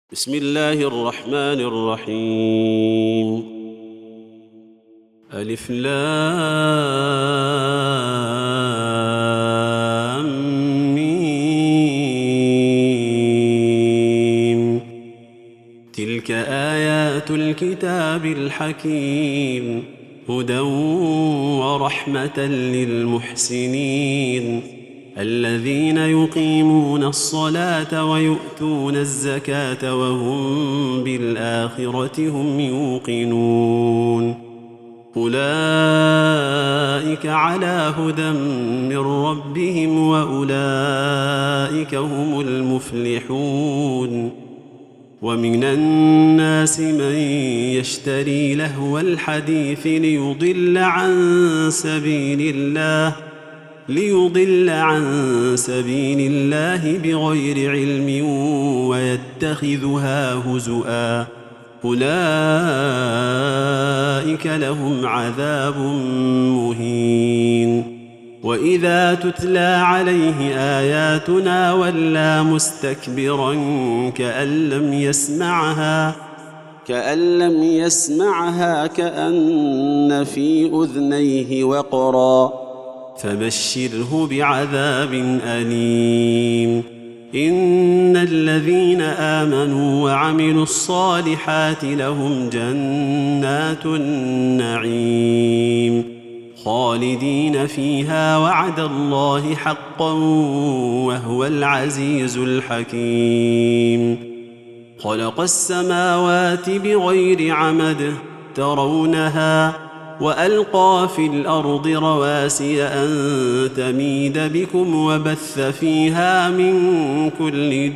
بسم الله الرحمن الرحيم. ألف لام ميم. تلك آيات الكتاب الحكيم، هدى ورحمة للمحسنين الذين يقيمون الصلاة ويؤتون الزكاة وهم بالآخرة هم يوقنون. أولئك على هدى من ربهم وأولئك هم المفلحون. ومن الناس من يشتري لهو الحديث ليضل عن سبيل الله بغير علم ويتخذها هزؤا، أولئك لهم عذاب مهين. وإذا تتلى عليه آياتنا ولى مستكبرا كأن لم يسمعها كأن في أذنيه وقرا، فبشره بعذاب أليم. إن الذين آمنوا وعملوا الصالحات لهم جنات النعيم خالدين فيها، وعد الله حقا وهو العزيز الحكيم. خلق السماوات بغير عمد ترونها، وألقى في الأرض رواسي أن تميد بكم وبث فيها من كل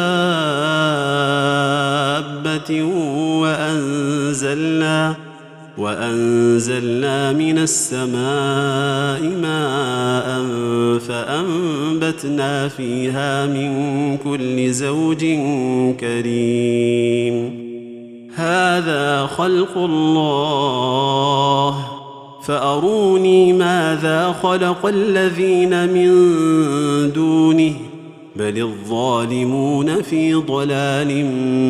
دابة وأنزلنا من السماء ماء فأنبتنا فيها من كل زوج كريم. هذا خلق الله، فأروني ماذا خلق الذين من دونه، بل الظالمون في ضلال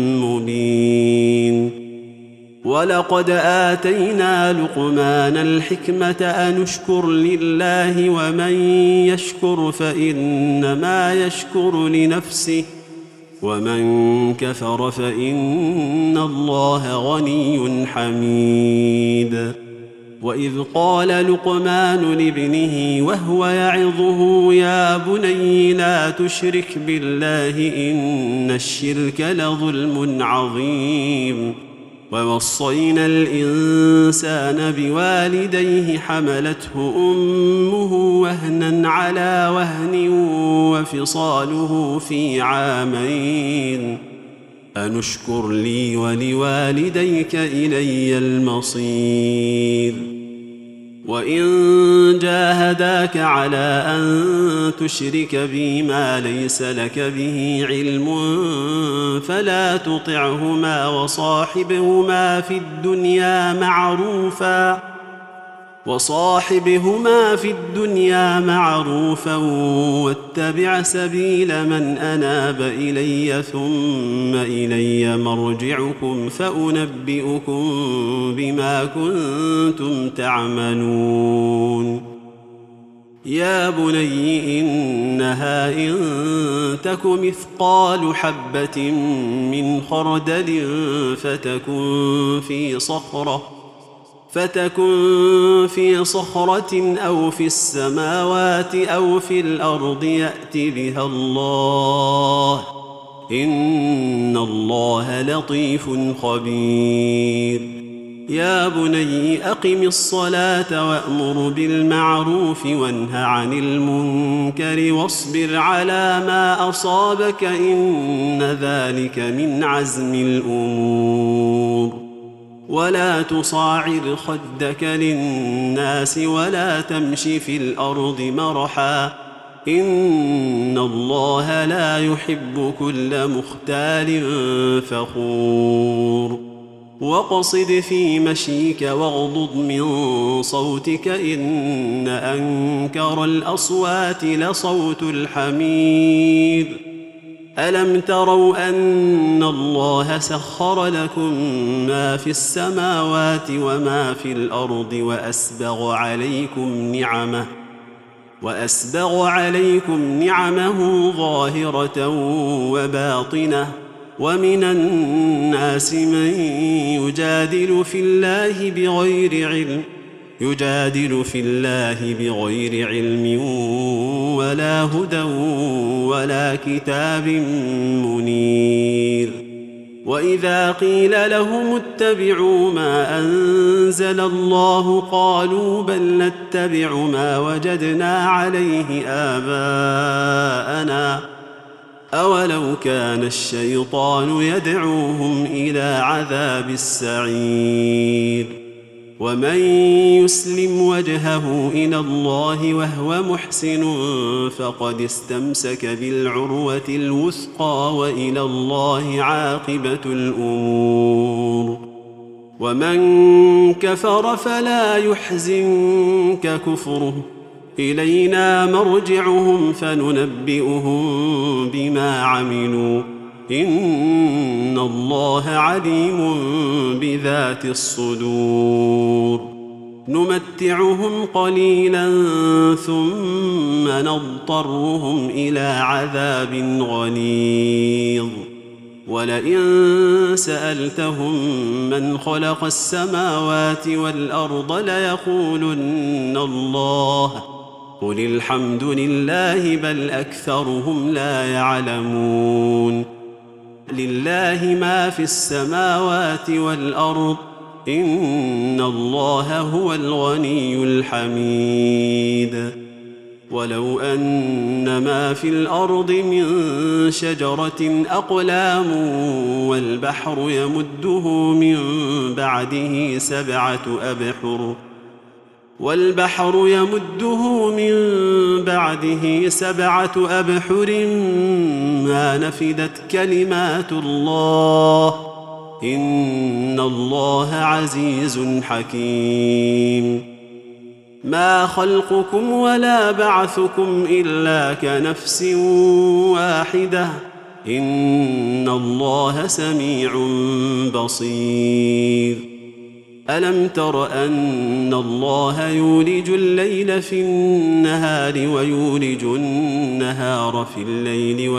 مبين. ولقد آتينا لقمان الحكمة أن اشكر لله، ومن يشكر فإنما يشكر لنفسه، ومن كفر فإن الله غني حميد. وإذ قال لقمان لابنه وهو يعظه يا بني لا تشرك بالله إن الشرك لظلم عظيم. ووصينا الإنسان بوالديه حملته أمه وهنا على وهن وفصاله في عامين أن اشكر لي ولوالديك إلي المصير. وإن جاهداك على أن تشرك بي ما ليس لك به علم فلا تطعهما وصاحبهما في الدنيا معروفا واتبع سبيل من أناب إلي، ثم إلي مرجعكم فأنبئكم بما كنتم تعملون. يا بني إنها إن تك مثقال حبة من خردل فتكن في صخرة أو في السماوات أو في الأرض يأت بها الله، إن الله لطيف خبير. يا بني أقم الصلاة وأمر بالمعروف وانه عن المنكر واصبر على ما أصابك إن ذلك من عزم الأمور. ولا تصاعر خدك للناس ولا تمش في الأرض مرحا، إن الله لا يحب كل مختال فخور. واقصد في مشيك واغضض من صوتك إن أنكر الأصوات لصوت الحمير. ألم تروا أن الله سخر لكم ما في السماوات وما في الأرض وأسبغ عليكم نعمه ظاهرة وباطنة ومن الناس من يجادل في الله بغير علم ولا هدى ولا كتاب منير. وإذا قيل لهم اتبعوا ما أنزل الله قالوا بل نتبع ما وجدنا عليه آباءنا أولو كان الشيطان يدعوهم إلى عذاب السعير. ومن يسلم وجهه إلى الله وهو محسن فقد استمسك بالعروة الوثقى وإلى الله عاقبة الأمور. ومن كفر فلا يحزنك كفره إلينا مرجعهم فننبئهم بما عملوا إن الله عليم بذات الصدور. نمتعهم قليلا ثم نضطرهم إلى عذاب غليظ. ولئن سألتهم من خلق السماوات والأرض ليقولن الله قل الحمد لله بل أكثرهم لا يعلمون. لله ما في السماوات والأرض إن الله هو الغني الحميد. ولو أن ما في الأرض من شجرة أقلام والبحر يمده من بعده 7 أبحر ما نفدت كلمات الله إن الله عزيز حكيم. ما خلقكم ولا بعثكم إلا كنفس واحدة إن الله سميع بصير. ألم تر أن الله يولج الليل في النهار ويولج النهار في الليل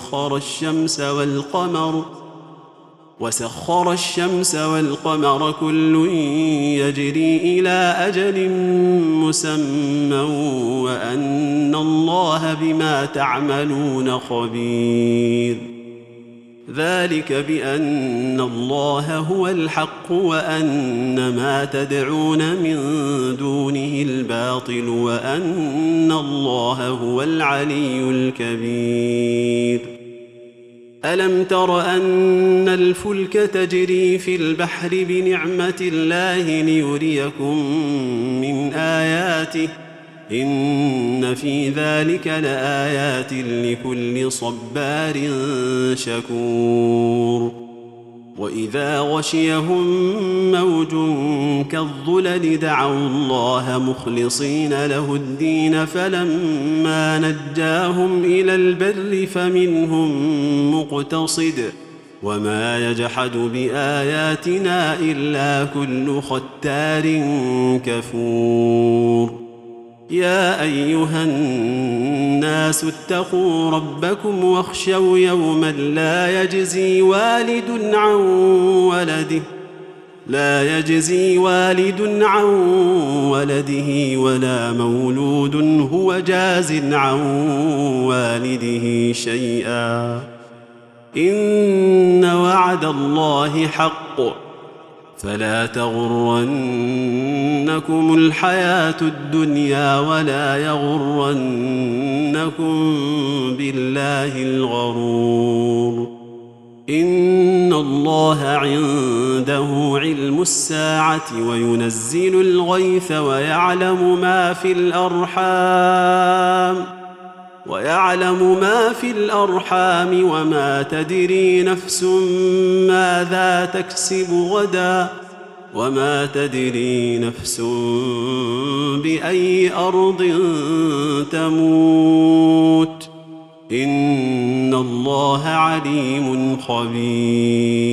وسخر الشمس والقمر كل يجري إلى أجل مسمى وأن الله بما تعملون خبير. ذلك بأن الله هو الحق وأن ما تدعون من دونه الباطل وأن الله هو العلي الكبير. ألم تر أن الفلك تجري في البحر بنعمة الله ليريكم من آياته إن في ذلك لآيات لكل صبار شكور. وإذا غشيهم موج كالظلل دعوا الله مخلصين له الدين فلما نجاهم إلى البر فمنهم مقتصد وما يجحد بآياتنا إلا كل ختار كفور. يا أيها الناس اتقوا ربكم واخشوا يوما لا يجزي والد عن ولده ولا مولود هو جاز عن والده شيئا إن وعد الله حق فلا تغرنكم الحياة الدنيا ولا يغرنكم بالله الغرور. إن الله عنده علم الساعة وينزل الغيث ويعلم ما في الأرحام وما تدري نفس ماذا تكسب غدا وما تدري نفس بأي أرض تموت إن الله عليم خبير.